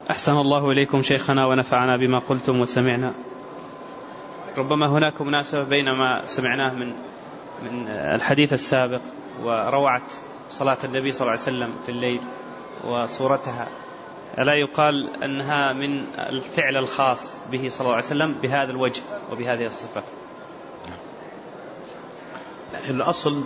أحسن الله إليكم شيخنا ونفعنا بما قلتم وسمعنا. ربما هناك مناسبة بين ما سمعناه من الحديث السابق وروعة صلاة النبي صلى الله عليه وسلم في الليل وصورتها، ألا يقال أنها من الفعل الخاص به صلى الله عليه وسلم بهذا الوجه وبهذه الصفة؟ الأصل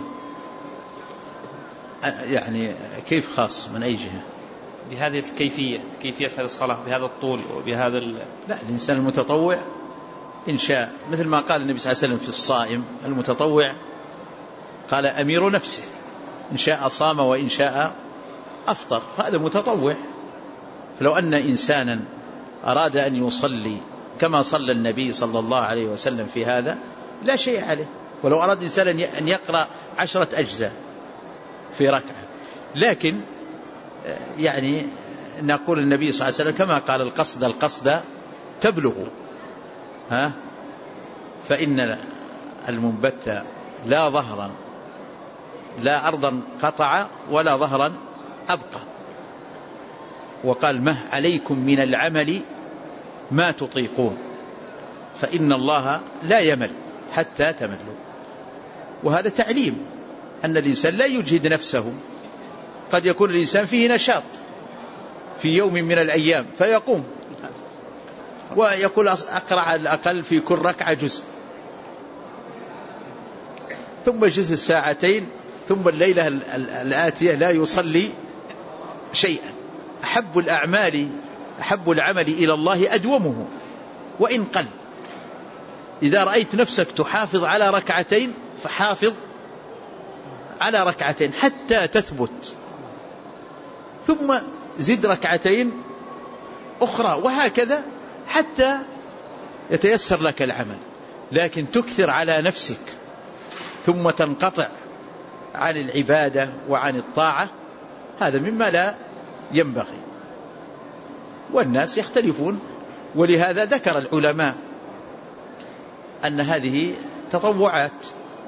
يعني كيف خاص من أي جهة؟ بهذه الكيفية، كيفية هذه الصلاة بهذا الطول وبهذا لا، الإنسان المتطوع إن شاء، مثل ما قال النبي صلى الله عليه وسلم في الصائم المتطوع، قال أمير نفسه، إن شاء صام وإن شاء أفطر، فهذا متطوع. فلو أن إنسانا أراد أن يصلي كما صلى النبي صلى الله عليه وسلم في هذا لا شيء عليه، ولو أراد إنسان أن يقرأ 10 أجزاء في ركعة، لكن يعني نقول النبي صلى الله عليه وسلم كما قال القصد تبلغ، فإن المنبت لا ظهرا لا أرضا قطع ولا ظهرا أبقى، وقال مه عليكم من العمل ما تطيقون فإن الله لا يمل حتى تملوا. وهذا تعليم أن الإنسان لا يجهد نفسه، قد يكون الإنسان فيه نشاط في يوم من الأيام فيقوم ويقول أقرأ على الأقل في كل ركعة جزء، ثم جزء ساعتين، ثم الليلة الآتية لا يصلي شيئا. أحب العمل إلى الله أدومه وإن قل. إذا رأيت نفسك تحافظ على ركعتين فحافظ على ركعتين حتى تثبت، ثم زد ركعتين أخرى، وهكذا حتى يتيسر لك العمل. لكن تكثر على نفسك ثم تنقطع عن العبادة وعن الطاعة، هذا مما لا ينبغي. والناس يختلفون، ولهذا ذكر العلماء أن هذه تطوعات،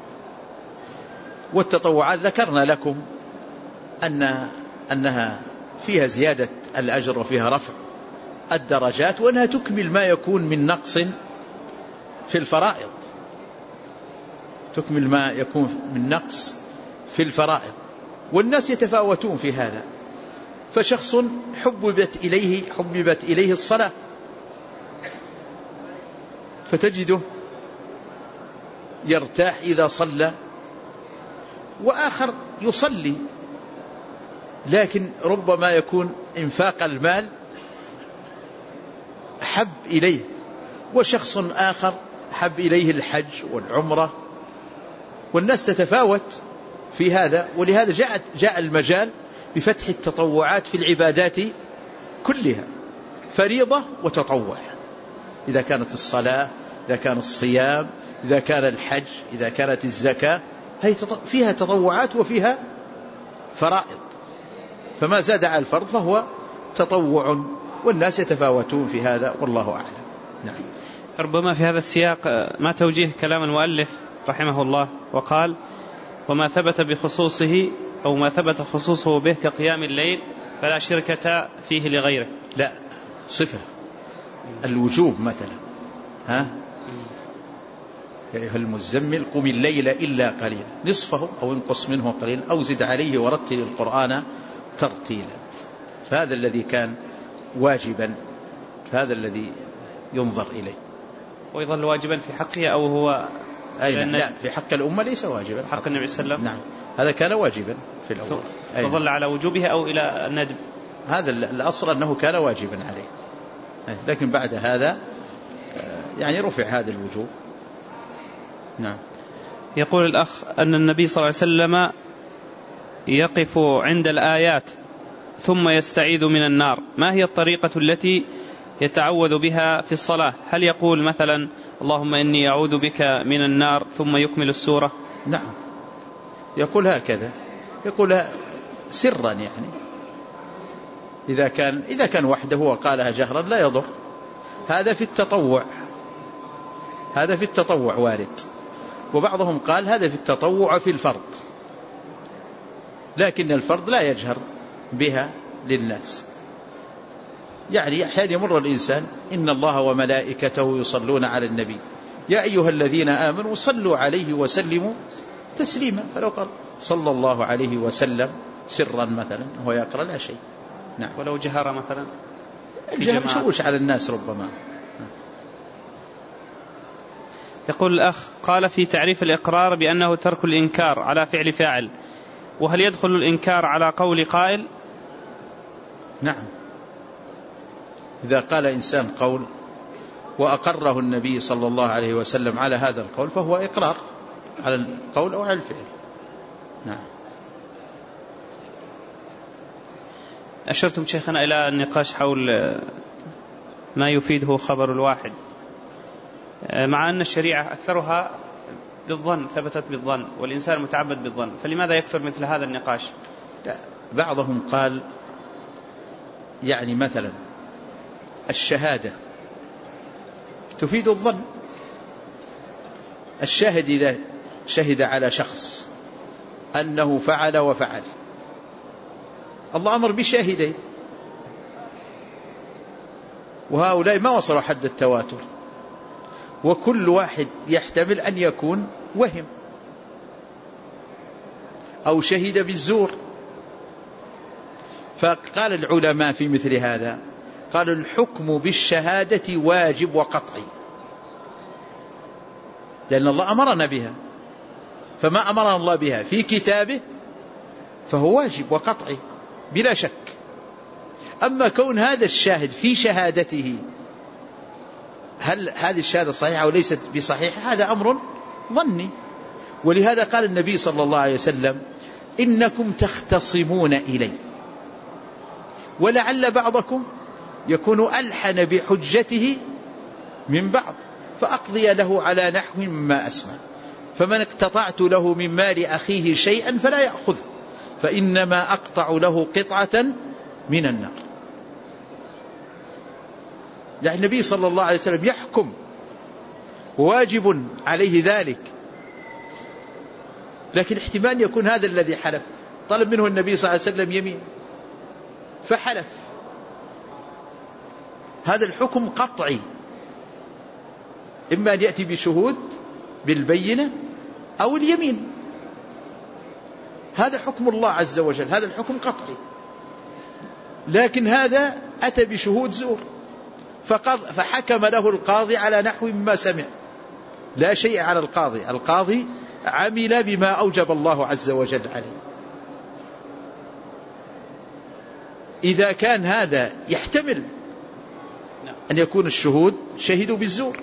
والتطوعات ذكرنا لكم أنها فيها زيادة الأجر وفيها رفع الدرجات، وأنها تكمل ما يكون من نقص في الفرائض، تكمل ما يكون من نقص في الفرائض. والناس يتفاوتون في هذا، فشخص حببت إليه الصلاة فتجده يرتاح إذا صلى، وآخر يصلي لكن ربما يكون إنفاق المال أحب إليه، وشخص آخر أحب إليه الحج والعمرة، والناس تتفاوت في هذا. ولهذا جاء المجال بفتح التطوعات في العبادات كلها، فريضة وتطوع، إذا كانت الصلاة، إذا كان الصيام، إذا كان الحج، إذا كانت الزكاة، هي فيها تطوعات وفيها فرائض، فما زاد على الفرض فهو تطوع، والناس يتفاوتون في هذا، والله أعلم. نعم. ربما في هذا السياق ما توجيه كلام المؤلف رحمه الله وقال وما ثبت بخصوصه أو ما ثبت خصوصه به كقيام الليل فلا شركة فيه لغيره. لا، صفة الوجوب مثلا، يا أيها المزمل قم الليل إلا قليلا نصفه أو انقص منه قليلا أو زد عليه ورتل القرآن ترتيلا، فهذا الذي كان واجبا، فهذا الذي ينظر إليه. ويظل واجبا في حقه أو هو لا، في حق الأمة ليس واجبا، حق النبي صلى الله عليه وسلم. نعم، هذا كان واجبا في الأول فظل على وجوبه أو إلى الندب. هذا الأصل أنه كان واجبا عليه، لكن بعد هذا يعني رفع هذا الوجوب. نعم. يقول الأخ أن النبي صلى الله عليه وسلم يقف عند الآيات ثم يستعيذ من النار، ما هي الطريقة التي يتعوذ بها في الصلاة؟ هل يقول مثلا اللهم إني أعوذ بك من النار ثم يكمل السورة؟ نعم، يقول هكذا، يقولها سرا، يعني إذا كان وحده وقالها جهرا لا يضر. هذا في التطوع وارد، وبعضهم قال هذا في التطوع في الفرض، لكن الفرض لا يجهر بها للناس. يعني أحيانا يمر الإنسان إن الله وملائكته يصلون على النبي يا أيها الذين آمنوا صلوا عليه وسلموا تسليما، فلو قال صلى الله عليه وسلم سرا مثلا هو يقرأ لا شيء. نعم. ولو جهر مثلا الجهر يشوش على الناس ربما. يقول الأخ قال في تعريف الإقرار بأنه ترك الإنكار على فعل فاعل، وهل يدخل الإنكار على قول قائل؟ نعم، إذا قال إنسان قول وأقره النبي صلى الله عليه وسلم على هذا القول فهو إقرار على القول أو على الفعل. نعم. أشرتم شيخنا إلى النقاش حول ما يفيده خبر الواحد، مع أن الشريعة أكثرها بالظن، ثبتت بالظن، والإنسان متعبد بالظن، فلماذا يكثر مثل هذا النقاش؟ لا، بعضهم قال يعني مثلا الشهادة تفيد الظن. الشاهد إذا شهد على شخص أنه فعل وفعل، الله أمر بشاهدين وهؤلاء ما وصلوا حد التواتر، وكل واحد يحتمل أن يكون وهم أو شهد بالزور. فقال العلماء في مثل هذا قالوا الحكم بالشهادة واجب وقطعي، لأن الله أمرنا بها، فما أمرنا الله بها في كتابه فهو واجب وقطعي بلا شك. أما كون هذا الشاهد في شهادته هل هذه الشهادة صحيحة أو ليست بصحيحة هذا أمر ظني. ولهذا قال النبي صلى الله عليه وسلم إنكم تختصمون إلي ولعل بعضكم يكون ألحن بحجته من بعض فأقضي له على نحو مما أسمع، فمن اقتطعت له من مال أخيه شيئا فلا يأخذ فإنما أقطع له قطعة من النار. يعني النبي صلى الله عليه وسلم يحكم وواجب عليه ذلك، لكن احتمال يكون هذا الذي حلف طلب منه النبي صلى الله عليه وسلم يمين فحلف، هذا الحكم قطعي، إما أن يأتي بشهود بالبينة أو اليمين، هذا حكم الله عز وجل، هذا الحكم قطعي. لكن هذا أتى بشهود زور فحكم له القاضي على نحو مما سمع، لا شيء على القاضي، القاضي عمل بما أوجب الله عز وجل عليه. إذا كان هذا يحتمل أن يكون الشهود شهدوا بالزور،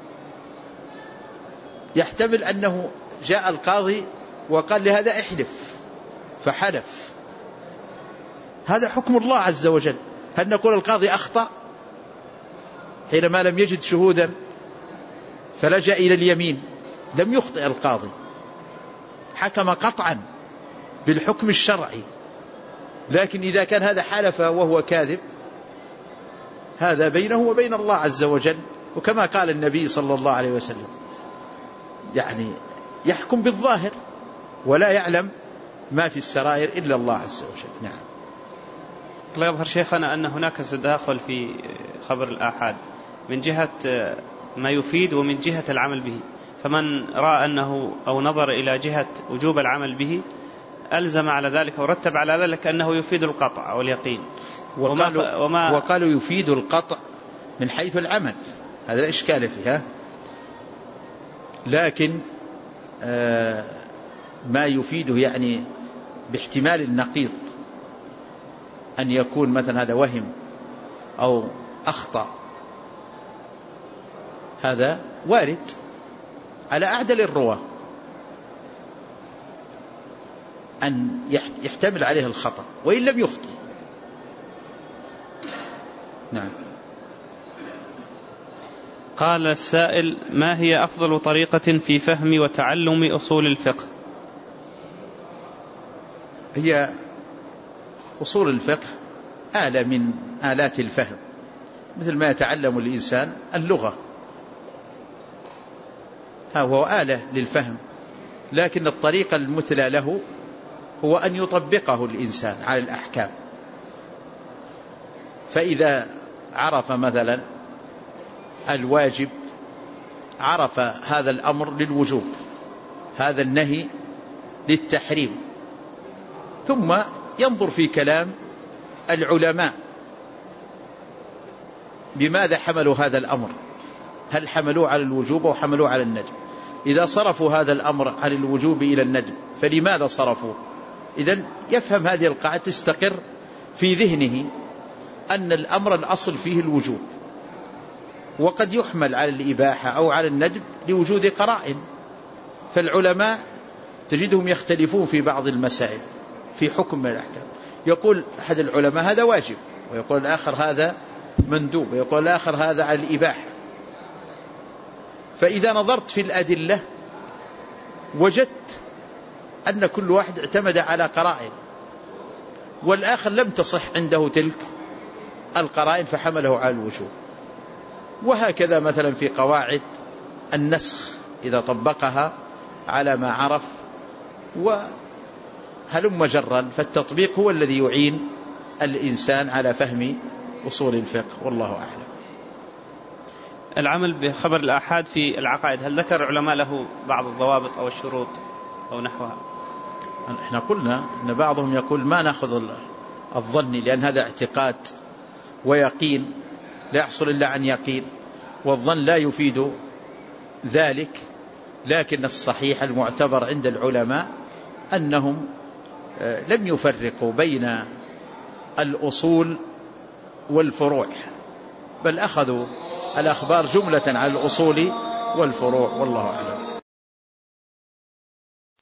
يحتمل أنه جاء القاضي وقال لهذا احلف فحلف، هذا حكم الله عز وجل. هل نقول القاضي أخطأ حينما لم يجد شهودا فلجأ إلى اليمين؟ لم يخطئ القاضي، حكم قطعا بالحكم الشرعي. لكن إذا كان هذا حلف وهو كاذب هذا بينه وبين الله عز وجل، وكما قال النبي صلى الله عليه وسلم يعني يحكم بالظاهر ولا يعلم ما في السرائر إلا الله عز وجل. نعم. لا يظهر شيخنا أن هناك تداخل في خبر الآحاد من جهة ما يفيد ومن جهة العمل به، فمن رأى أنه أو نظر إلى جهة وجوب العمل به ألزم على ذلك ورتب على ذلك أنه يفيد القطع أو اليقين، وقالوا يفيد القطع من حيث العمل، هذا الإشكال فيها. لكن ما يفيده يعني باحتمال النقيض أن يكون مثلا هذا وهم أو أخطأ، هذا وارد على أعدل الرواة أن يحتمل عليه الخطأ وإن لم يخطئ. نعم. قال السائل: ما هي أفضل طريقة في فهم وتعلم أصول الفقه؟ هي أصول الفقه آلة من آلات الفهم، مثل ما يتعلم الإنسان اللغة، هو آلة للفهم، لكن الطريقة المثلى له هو أن يطبقه الإنسان على الأحكام. فإذا عرف مثلا الواجب عرف هذا الأمر للوجوب، هذا النهي للتحريم، ثم ينظر في كلام العلماء بماذا حملوا هذا الأمر، هل حملوه على الوجوب أو حملوه على الندب؟ إذا صرفوا هذا الأمر عن الوجوب إلى الندب فلماذا صرفوه؟ إذن يفهم هذه القاعدة، تستقر في ذهنه أن الأمر الأصل فيه الوجوب، وقد يحمل على الإباحة أو على الندب لوجود قرائن. فالعلماء تجدهم يختلفون في بعض المسائل في حكم من الأحكام، يقول أحد العلماء هذا واجب، ويقول الآخر هذا مندوب، ويقول الآخر هذا على الإباحة. فإذا نظرت في الأدلة وجدت أن كل واحد اعتمد على قرائن، والآخر لم تصح عنده تلك القرائن فحمله على الوجوب. وهكذا مثلا في قواعد النسخ إذا طبقها على ما عرف وهلم جرا، فالتطبيق هو الذي يعين الإنسان على فهم أصول الفقه، والله أعلم. العمل بخبر الآحاد في العقائد، هل ذكر علماء له بعض الضوابط أو الشروط أو نحوها؟ احنا قلنا أن بعضهم يقول ما نأخذ الظن لأن هذا اعتقاد ويقين لا يحصل إلا عن يقين، والظن لا يفيد ذلك. لكن الصحيح المعتبر عند العلماء أنهم لم يفرقوا بين الأصول والفروع، بل أخذوا الأخبار جملة على الأصول والفروع، والله أعلم.